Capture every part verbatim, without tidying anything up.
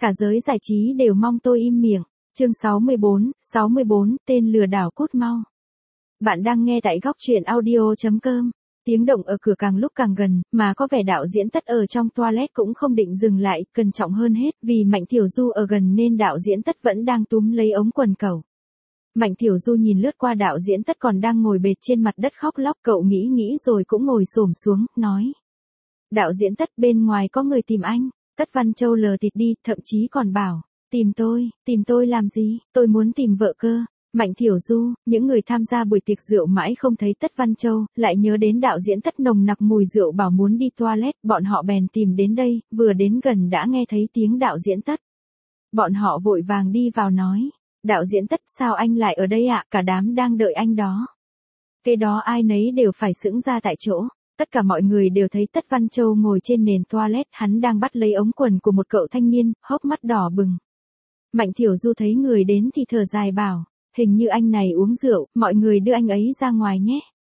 Cả giới giải trí đều mong tôi im miệng. Chương sáu mươi bốn, sáu mươi bốn, tên lừa đảo cút mau. Bạn đang nghe tại góc truyện audio chấm com. Tiếng động ở cửa càng lúc càng gần, mà có vẻ đạo diễn Tất ở trong toilet cũng không định dừng lại, cẩn trọng hơn hết, vì Mạnh Tiểu Du ở gần nên đạo diễn Tất vẫn đang túm lấy ống quần cậu. Mạnh Tiểu Du nhìn lướt qua đạo diễn Tất còn đang ngồi bệt trên mặt đất khóc lóc, cậu nghĩ nghĩ rồi cũng ngồi xổm xuống, nói. Đạo diễn Tất, bên ngoài có người tìm anh. Tất Văn Châu lờ thịt đi, thậm chí còn bảo, tìm tôi, tìm tôi làm gì, tôi muốn tìm vợ cơ. Mạnh Tiểu Du, những người tham gia buổi tiệc rượu mãi không thấy Tất Văn Châu, lại nhớ đến đạo diễn Tất nồng nặc mùi rượu bảo muốn đi toilet, bọn họ bèn tìm đến đây, vừa đến gần đã nghe thấy tiếng đạo diễn Tất. Bọn họ vội vàng đi vào nói, đạo diễn Tất, sao anh lại ở đây ạ, cả đám đang đợi anh đó. Cái đó ai nấy đều phải sững ra tại chỗ. Tất cả mọi người đều thấy Tất Văn Châu ngồi trên nền toilet, hắn đang bắt lấy ống quần của một cậu thanh niên, hốc mắt đỏ bừng. Mạnh Tiểu Du thấy người đến thì thở dài bảo, hình như anh này uống rượu, mọi người đưa anh ấy ra ngoài nhé.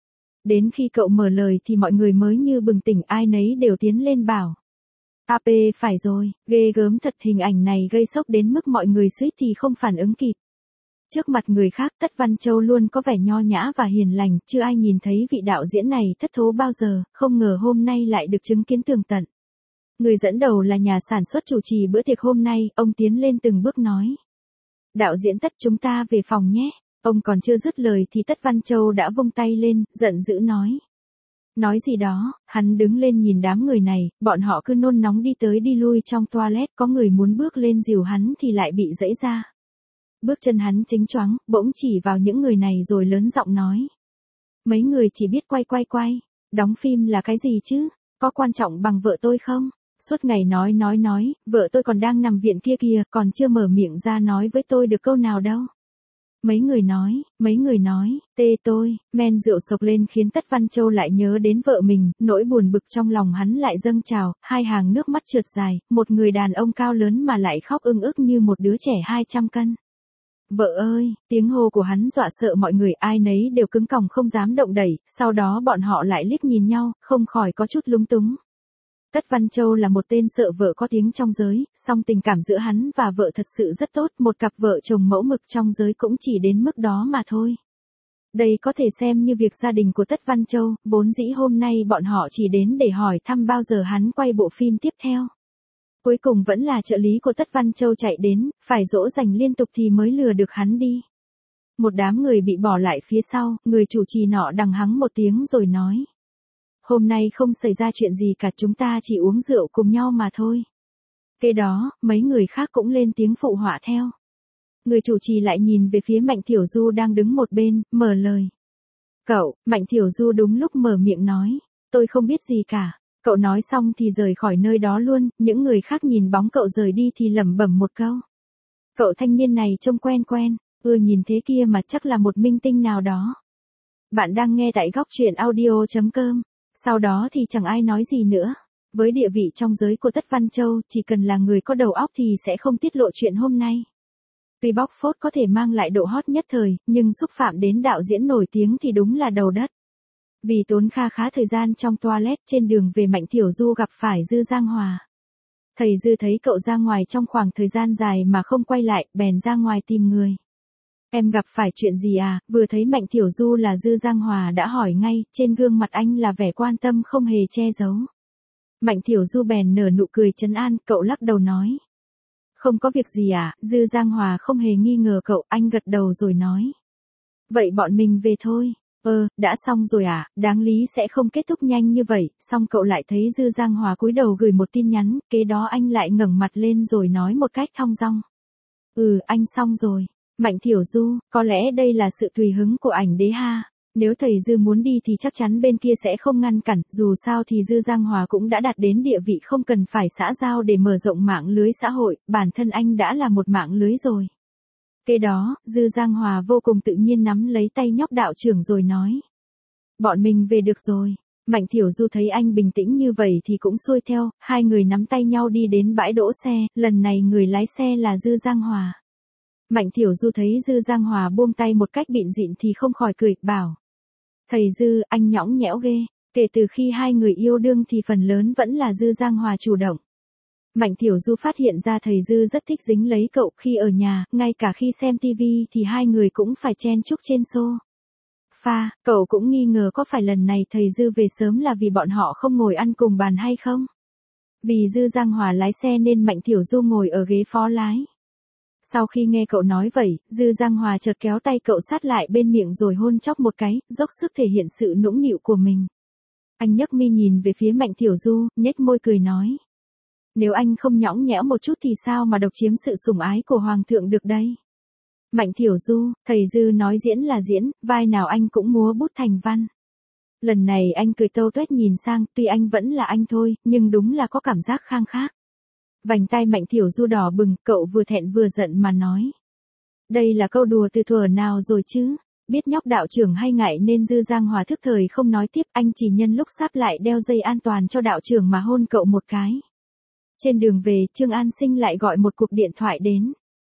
Đến khi cậu mở lời thì mọi người mới như bừng tỉnh, ai nấy đều tiến lên bảo. a pê, phải rồi, ghê gớm thật, hình ảnh này gây sốc đến mức mọi người suýt thì không phản ứng kịp. Trước mặt người khác Tất Văn Châu luôn có vẻ nho nhã và hiền lành, chưa ai nhìn thấy vị đạo diễn này thất thố bao giờ, không ngờ hôm nay lại được chứng kiến tường tận. Người dẫn đầu là nhà sản xuất chủ trì bữa tiệc hôm nay, ông tiến lên từng bước nói. Đạo diễn Tất, chúng ta về phòng nhé. Ông còn chưa dứt lời thì Tất Văn Châu đã vung tay lên, giận dữ nói. Nói gì đó, hắn đứng lên nhìn đám người này, bọn họ cứ nôn nóng đi tới đi lui trong toilet, có người muốn bước lên dìu hắn thì lại bị giãy ra. Bước chân hắn chính choáng, bỗng chỉ vào những người này rồi lớn giọng nói. Mấy người chỉ biết quay quay quay, đóng phim là cái gì chứ, có quan trọng bằng vợ tôi không? Suốt ngày nói nói nói, vợ tôi còn đang nằm viện kia kìa, còn chưa mở miệng ra nói với tôi được câu nào đâu. Mấy người nói, mấy người nói, tê tôi, men rượu sộc lên khiến Tất Văn Châu lại nhớ đến vợ mình, nỗi buồn bực trong lòng hắn lại dâng trào, hai hàng nước mắt trượt dài, một người đàn ông cao lớn mà lại khóc ưng ức như một đứa trẻ hai trăm cân. Vợ ơi, tiếng hô của hắn dọa sợ mọi người, ai nấy đều cứng còng không dám động đẩy, sau đó bọn họ lại liếc nhìn nhau, không khỏi có chút lúng túng. Tất Văn Châu là một tên sợ vợ có tiếng trong giới, song tình cảm giữa hắn và vợ thật sự rất tốt, một cặp vợ chồng mẫu mực trong giới cũng chỉ đến mức đó mà thôi. Đây có thể xem như việc gia đình của Tất Văn Châu, vốn dĩ hôm nay bọn họ chỉ đến để hỏi thăm bao giờ hắn quay bộ phim tiếp theo. Cuối cùng vẫn là trợ lý của Tất Văn Châu chạy đến, phải dỗ dành liên tục thì mới lừa được hắn đi. Một đám người bị bỏ lại phía sau, người chủ trì nọ đằng hắng một tiếng rồi nói. Hôm nay không xảy ra chuyện gì cả, chúng ta chỉ uống rượu cùng nhau mà thôi. Kế đó, mấy người khác cũng lên tiếng phụ họa theo. Người chủ trì lại nhìn về phía Mạnh Tiểu Du đang đứng một bên, mở lời. Cậu, Mạnh Tiểu Du đúng lúc mở miệng nói, tôi không biết gì cả. Cậu nói xong thì rời khỏi nơi đó luôn, những người khác nhìn bóng cậu rời đi thì lẩm bẩm một câu. Cậu thanh niên này trông quen quen, ưa nhìn thế kia mà chắc là một minh tinh nào đó. Bạn đang nghe tại góc truyện audio chấm com. Sau đó thì chẳng ai nói gì nữa. Với địa vị trong giới của Tất Văn Châu, chỉ cần là người có đầu óc thì sẽ không tiết lộ chuyện hôm nay. Tuy bóc phốt có thể mang lại độ hot nhất thời, nhưng xúc phạm đến đạo diễn nổi tiếng thì đúng là đầu đất. Vì tốn kha khá thời gian trong toilet, trên đường về Mạnh Tiểu Du gặp phải Dư Giang Hòa. Thầy Dư thấy cậu ra ngoài trong khoảng thời gian dài mà không quay lại, bèn ra ngoài tìm người. Em gặp phải chuyện gì à? Vừa thấy Mạnh Tiểu Du là Dư Giang Hòa đã hỏi ngay, trên gương mặt anh là vẻ quan tâm không hề che giấu. Mạnh Tiểu Du bèn nở nụ cười trấn an, cậu lắc đầu nói. Không có việc gì à? Dư Giang Hòa không hề nghi ngờ cậu, anh gật đầu rồi nói. Vậy bọn mình về thôi. Ờ, đã xong rồi à, đáng lý sẽ không kết thúc nhanh như vậy, xong cậu lại thấy Dư Giang Hòa cúi đầu gửi một tin nhắn, kế đó anh lại ngẩng mặt lên rồi nói một cách thong dong. Ừ, anh xong rồi. Mạnh Tiểu Du, có lẽ đây là sự tùy hứng của ảnh đế ha. Nếu thầy Dư muốn đi thì chắc chắn bên kia sẽ không ngăn cản, dù sao thì Dư Giang Hòa cũng đã đạt đến địa vị không cần phải xã giao để mở rộng mạng lưới xã hội, bản thân anh đã là một mạng lưới rồi. Kế đó, Dư Giang Hòa vô cùng tự nhiên nắm lấy tay nhóc đạo trưởng rồi nói. Bọn mình về được rồi. Mạnh Tiểu Du thấy anh bình tĩnh như vậy thì cũng xuôi theo, hai người nắm tay nhau đi đến bãi đỗ xe, lần này người lái xe là Dư Giang Hòa. Mạnh Tiểu Du thấy Dư Giang Hòa buông tay một cách bịn dịn thì không khỏi cười, bảo. Thầy Dư, anh nhõng nhẽo ghê, kể từ khi hai người yêu đương thì phần lớn vẫn là Dư Giang Hòa chủ động. Mạnh Thiểu Du phát hiện ra thầy Dư rất thích dính lấy cậu khi ở nhà, ngay cả khi xem tivi thì hai người cũng phải chen chúc trên xô. Pha, cậu cũng nghi ngờ có phải lần này thầy Dư về sớm là vì bọn họ không ngồi ăn cùng bàn hay không? Vì Dư Giang Hòa lái xe nên Mạnh Thiểu Du ngồi ở ghế phó lái. Sau khi nghe cậu nói vậy, Dư Giang Hòa chợt kéo tay cậu sát lại bên miệng rồi hôn chóp một cái, dốc sức thể hiện sự nũng nịu của mình. Anh nhấc mi nhìn về phía Mạnh Thiểu Du, nhếch môi cười nói. Nếu anh không nhõng nhẽo một chút thì sao mà độc chiếm sự sủng ái của Hoàng thượng được đây? Mạnh Thiểu Du, thầy Dư nói diễn là diễn, vai nào anh cũng múa bút thành văn. Lần này anh cười tâu tuét nhìn sang, tuy anh vẫn là anh thôi, nhưng đúng là có cảm giác khang khác. Vành tai Mạnh Thiểu Du đỏ bừng, cậu vừa thẹn vừa giận mà nói. Đây là câu đùa từ thuở nào rồi chứ? Biết nhóc đạo trưởng hay ngại nên Dư Giang Hòa thức thời không nói tiếp, anh chỉ nhân lúc sắp lại đeo dây an toàn cho đạo trưởng mà hôn cậu một cái. Trên đường về, Trương An Sinh lại gọi một cuộc điện thoại đến.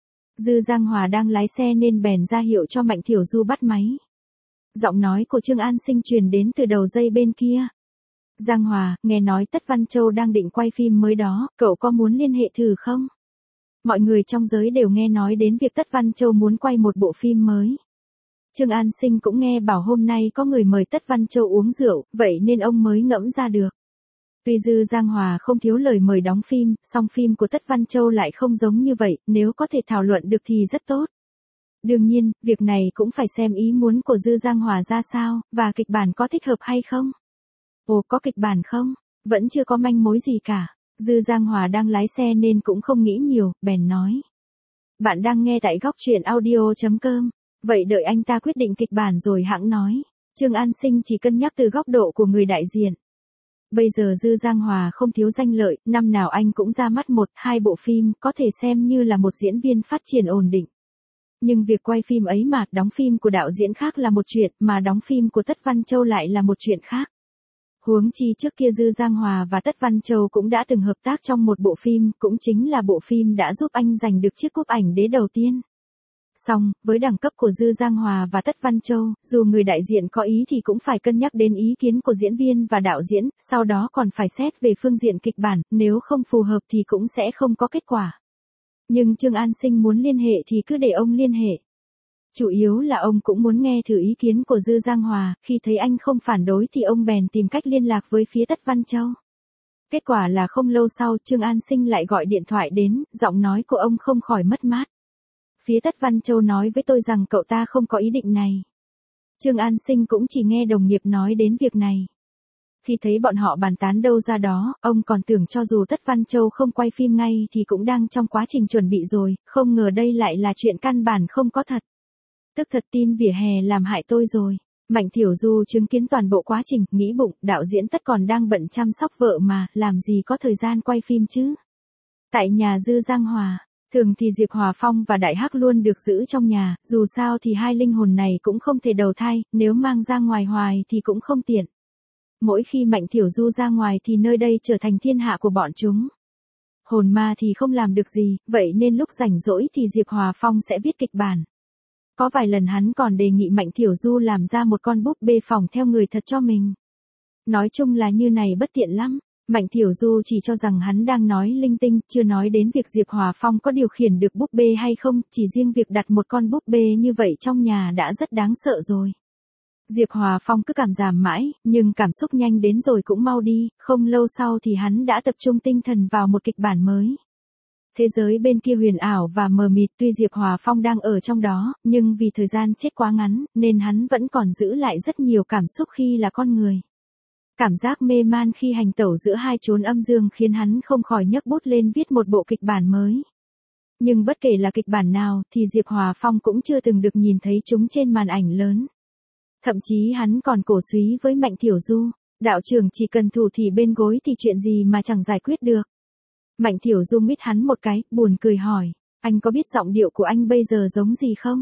Dư Giang Hòa đang lái xe nên bèn ra hiệu cho Mạnh Thiểu Du bắt máy. Giọng nói của Trương An Sinh truyền đến từ đầu dây bên kia. Giang Hòa, nghe nói Tất Văn Châu đang định quay phim mới đó, cậu có muốn liên hệ thử không? Mọi người trong giới đều nghe nói đến việc Tất Văn Châu muốn quay một bộ phim mới. Trương An Sinh cũng nghe bảo hôm nay có người mời Tất Văn Châu uống rượu, vậy nên ông mới ngẫm ra được. Tuy Dư Giang Hòa không thiếu lời mời đóng phim, song phim của Tất Văn Châu lại không giống như vậy, nếu có thể thảo luận được thì rất tốt. Đương nhiên, việc này cũng phải xem ý muốn của Dư Giang Hòa ra sao, và kịch bản có thích hợp hay không. Ồ, có kịch bản không? Vẫn chưa có manh mối gì cả. Dư Giang Hòa đang lái xe nên cũng không nghĩ nhiều, bèn nói. Bạn đang nghe tại góc truyện audio chấm com. Vậy đợi anh ta quyết định kịch bản rồi hẵng nói. Trương An Sinh chỉ cân nhắc từ góc độ của người đại diện. Bây giờ Dư Giang Hòa không thiếu danh lợi, năm nào anh cũng ra mắt một, hai bộ phim, có thể xem như là một diễn viên phát triển ổn định. Nhưng việc quay phim ấy mà, đóng phim của đạo diễn khác là một chuyện, mà đóng phim của Tất Văn Châu lại là một chuyện khác. Huống chi trước kia Dư Giang Hòa và Tất Văn Châu cũng đã từng hợp tác trong một bộ phim, cũng chính là bộ phim đã giúp anh giành được chiếc cúp ảnh đế đầu tiên. Song, với đẳng cấp của Dư Giang Hòa và Tất Văn Châu, dù người đại diện có ý thì cũng phải cân nhắc đến ý kiến của diễn viên và đạo diễn, sau đó còn phải xét về phương diện kịch bản, nếu không phù hợp thì cũng sẽ không có kết quả. Nhưng Trương An Sinh muốn liên hệ thì cứ để ông liên hệ. Chủ yếu là ông cũng muốn nghe thử ý kiến của Dư Giang Hòa, khi thấy anh không phản đối thì ông bèn tìm cách liên lạc với phía Tất Văn Châu. Kết quả là không lâu sau Trương An Sinh lại gọi điện thoại đến, giọng nói của ông không khỏi mất mát. Phía Tất Văn Châu nói với tôi rằng cậu ta không có ý định này. Trương An Sinh cũng chỉ nghe đồng nghiệp nói đến việc này. Khi thấy bọn họ bàn tán đâu ra đó, ông còn tưởng cho dù Tất Văn Châu không quay phim ngay thì cũng đang trong quá trình chuẩn bị rồi, không ngờ đây lại là chuyện căn bản không có thật. Tức thật tin vỉa hè làm hại tôi rồi. Mạnh Thiểu Du chứng kiến toàn bộ quá trình, nghĩ bụng, đạo diễn Tất còn đang bận chăm sóc vợ mà, làm gì có thời gian quay phim chứ. Tại nhà Dư Giang Hòa, thường thì Diệp Hòa Phong và Đại Hắc luôn được giữ trong nhà, dù sao thì hai linh hồn này cũng không thể đầu thai, nếu mang ra ngoài hoài thì cũng không tiện. Mỗi khi Mạnh Thiểu Du ra ngoài thì nơi đây trở thành thiên hạ của bọn chúng. Hồn ma thì không làm được gì, vậy nên lúc rảnh rỗi thì Diệp Hòa Phong sẽ viết kịch bản. Có vài lần hắn còn đề nghị Mạnh Thiểu Du làm ra một con búp bê phỏng theo người thật cho mình. Nói chung là như này bất tiện lắm. Mạnh Thiểu Du chỉ cho rằng hắn đang nói linh tinh, chưa nói đến việc Diệp Hòa Phong có điều khiển được búp bê hay không, chỉ riêng việc đặt một con búp bê như vậy trong nhà đã rất đáng sợ rồi. Diệp Hòa Phong cứ cảm giảm mãi, nhưng cảm xúc nhanh đến rồi cũng mau đi, không lâu sau thì hắn đã tập trung tinh thần vào một kịch bản mới. Thế giới bên kia huyền ảo và mờ mịt, tuy Diệp Hòa Phong đang ở trong đó, nhưng vì thời gian chết quá ngắn, nên hắn vẫn còn giữ lại rất nhiều cảm xúc khi là con người. Cảm giác mê man khi hành tẩu giữa hai chốn âm dương khiến hắn không khỏi nhấc bút lên viết một bộ kịch bản mới. Nhưng bất kể là kịch bản nào thì Diệp Hòa Phong cũng chưa từng được nhìn thấy chúng trên màn ảnh lớn. Thậm chí hắn còn cổ súy với Mạnh Thiểu Du, đạo trưởng chỉ cần thủ thì bên gối thì chuyện gì mà chẳng giải quyết được. Mạnh Thiểu Du mít hắn một cái, buồn cười hỏi, anh có biết giọng điệu của anh bây giờ giống gì không?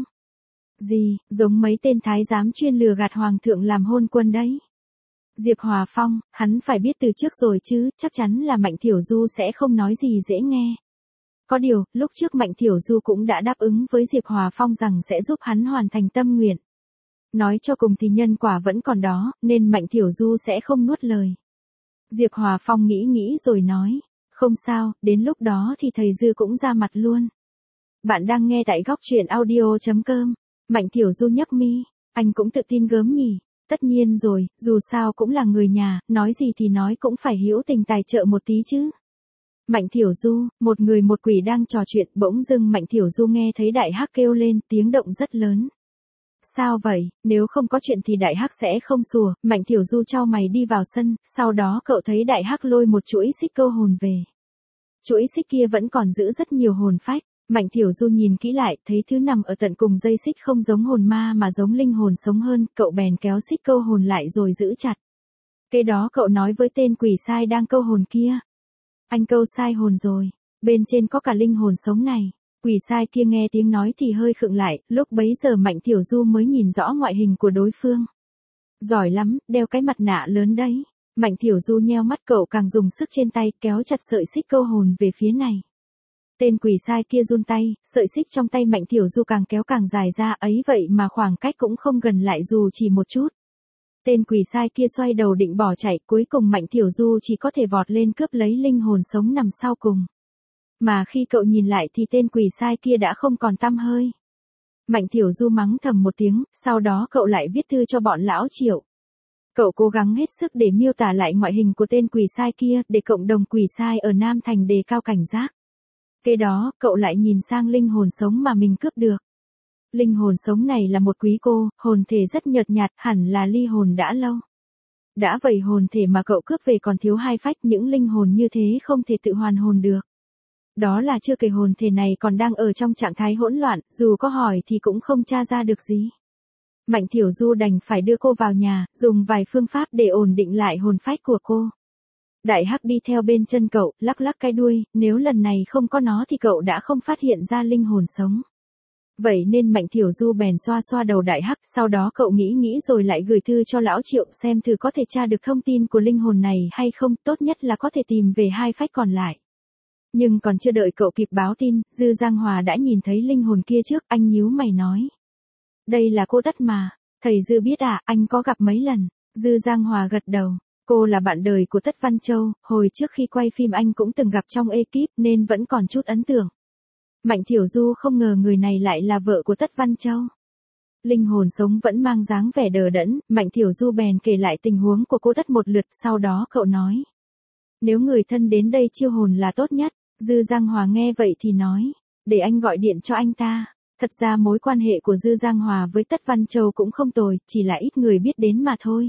Gì, giống mấy tên thái giám chuyên lừa gạt hoàng thượng làm hôn quân đấy. Diệp Hòa Phong, hắn phải biết từ trước rồi chứ, chắc chắn là Mạnh Thiểu Du sẽ không nói gì dễ nghe. Có điều, lúc trước Mạnh Thiểu Du cũng đã đáp ứng với Diệp Hòa Phong rằng sẽ giúp hắn hoàn thành tâm nguyện. Nói cho cùng thì nhân quả vẫn còn đó, nên Mạnh Thiểu Du sẽ không nuốt lời. Diệp Hòa Phong nghĩ nghĩ rồi nói, Không sao, đến lúc đó thì thầy Dư cũng ra mặt luôn. Bạn đang nghe tại góc truyện audio.com. Mạnh Tiểu Du nhấp mi, anh cũng tự tin gớm nhỉ. Tất nhiên rồi, dù sao cũng là người nhà, nói gì thì nói cũng phải hữu tình tài trợ một tí chứ. Mạnh Tiểu Du, một người một quỷ đang trò chuyện, bỗng dưng Mạnh Tiểu Du nghe thấy Đại Hắc kêu lên, tiếng động rất lớn. Sao vậy, nếu không có chuyện thì Đại Hắc sẽ không sủa. Mạnh Tiểu Du chau mày đi vào sân, sau đó cậu thấy Đại Hắc lôi một chuỗi xích câu hồn về. Chuỗi xích kia vẫn còn giữ rất nhiều hồn phách. Mạnh Tiểu Du nhìn kỹ lại, thấy thứ nằm ở tận cùng dây xích không giống hồn ma mà giống linh hồn sống hơn, cậu bèn kéo xích câu hồn lại rồi giữ chặt. Kế đó cậu nói với tên quỷ sai đang câu hồn kia. Anh câu sai hồn rồi, bên trên có cả linh hồn sống này. Quỷ sai kia nghe tiếng nói thì hơi khựng lại, lúc bấy giờ Mạnh Tiểu Du mới nhìn rõ ngoại hình của đối phương. Giỏi lắm, đeo cái mặt nạ lớn đấy. Mạnh Tiểu Du nheo mắt, cậu càng dùng sức trên tay kéo chặt sợi xích câu hồn về phía này. Tên quỷ sai kia run tay, sợi xích trong tay Mạnh Tiểu Du càng kéo càng dài ra, ấy vậy mà khoảng cách cũng không gần lại dù chỉ một chút. Tên quỷ sai kia xoay đầu định bỏ chạy, cuối cùng Mạnh Tiểu Du chỉ có thể vọt lên cướp lấy linh hồn sống nằm sau cùng. Mà khi cậu nhìn lại thì tên quỷ sai kia đã không còn tăm hơi. Mạnh Tiểu Du mắng thầm một tiếng, sau đó cậu lại viết thư cho bọn lão Triệu. Cậu cố gắng hết sức để miêu tả lại ngoại hình của tên quỷ sai kia, để cộng đồng quỷ sai ở Nam Thành đề cao cảnh giác. Kế đó, cậu lại nhìn sang linh hồn sống mà mình cướp được. Linh hồn sống này là một quý cô, hồn thể rất nhợt nhạt, hẳn là ly hồn đã lâu. Đã vậy hồn thể mà cậu cướp về còn thiếu hai phách, những linh hồn như thế không thể tự hoàn hồn được. Đó là chưa kể hồn thể này còn đang ở trong trạng thái hỗn loạn, dù có hỏi thì cũng không tra ra được gì. Mạnh Tiểu Du đành phải đưa cô vào nhà, dùng vài phương pháp để ổn định lại hồn phách của cô. Đại Hắc đi theo bên chân cậu, lắc lắc cái đuôi, nếu lần này không có nó thì cậu đã không phát hiện ra linh hồn sống. Vậy nên Mạnh Tiểu Du bèn xoa xoa đầu Đại Hắc, sau đó cậu nghĩ nghĩ rồi lại gửi thư cho lão Triệu xem thử có thể tra được thông tin của linh hồn này hay không, tốt nhất là có thể tìm về hai phách còn lại. Nhưng còn chưa đợi cậu kịp báo tin, Dư Giang Hòa đã nhìn thấy linh hồn kia trước, anh nhíu mày nói. Đây là cô Tất mà, thầy Dư biết à, anh có gặp mấy lần. Dư Giang Hòa gật đầu, cô là bạn đời của Tất Văn Châu, hồi trước khi quay phim anh cũng từng gặp trong ekip nên vẫn còn chút ấn tượng. Mạnh Tiểu Du không ngờ người này lại là vợ của Tất Văn Châu. Linh hồn sống vẫn mang dáng vẻ đờ đẫn, Mạnh Tiểu Du bèn kể lại tình huống của cô Tất một lượt, sau đó cậu nói. Nếu người thân đến đây chiêu hồn là tốt nhất. Dư Giang Hòa nghe vậy thì nói, để anh gọi điện cho anh ta. Thật ra mối quan hệ của Dư Giang Hòa với Tất Văn Châu cũng không tồi, chỉ là ít người biết đến mà thôi.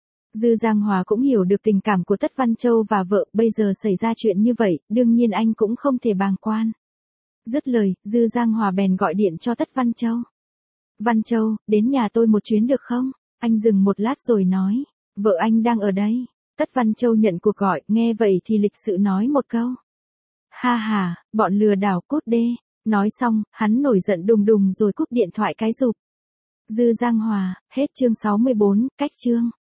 Dư Giang Hòa cũng hiểu được tình cảm của Tất Văn Châu và vợ, bây giờ xảy ra chuyện như vậy, đương nhiên anh cũng không thể bàng quan. Dứt lời, Dư Giang Hòa bèn gọi điện cho Tất Văn Châu. Văn Châu, đến nhà tôi một chuyến được không? Anh dừng một lát rồi nói, vợ anh đang ở đây. Tất Văn Châu nhận cuộc gọi, nghe vậy thì lịch sự nói một câu. Ha ha, bọn lừa đảo cút đê. Nói xong, hắn nổi giận đùng đùng rồi cúp điện thoại cái rụp. Dư Giang Hòa, hết chương sáu mươi bốn, cách chương.